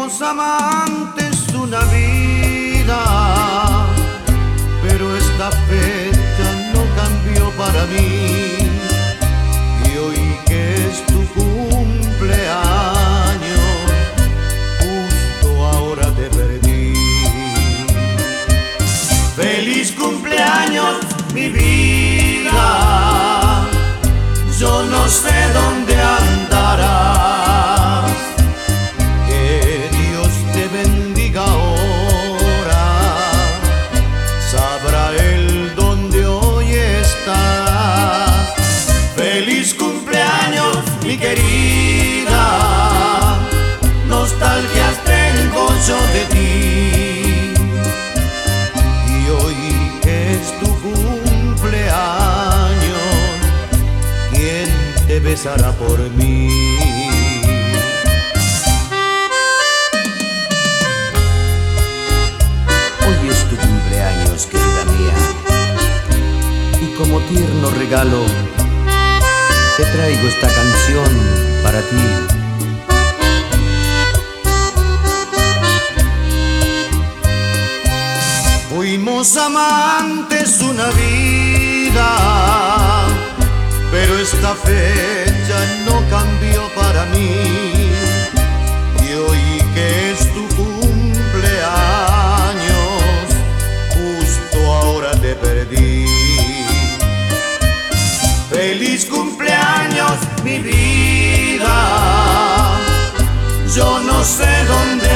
Fuimos amantes una vida, pero esta fecha no cambió para mí. Y hoy que es tu cumpleaños, justo ahora te perdí. Feliz cumpleaños, mi vida. Yo no sé dónde andarás. Que Dios te bendiga ahora. Sabrá Él dónde hoy estás. Feliz cumpleaños, mi querida. Nostalgias tengo yo de ti. Y hoy que es tu cumpleaños, ¿quién te besará por mí? Hoy es tu cumpleaños, querida mía, y como tierno regalo te traigo esta canción para ti. Fuimos amantes una vida, pero esta fecha no cambió para mí. Y hoy que es tu cumpleaños, justo ahora te perdí. Feliz cumpleaños, mi vida. Yo no sé dónde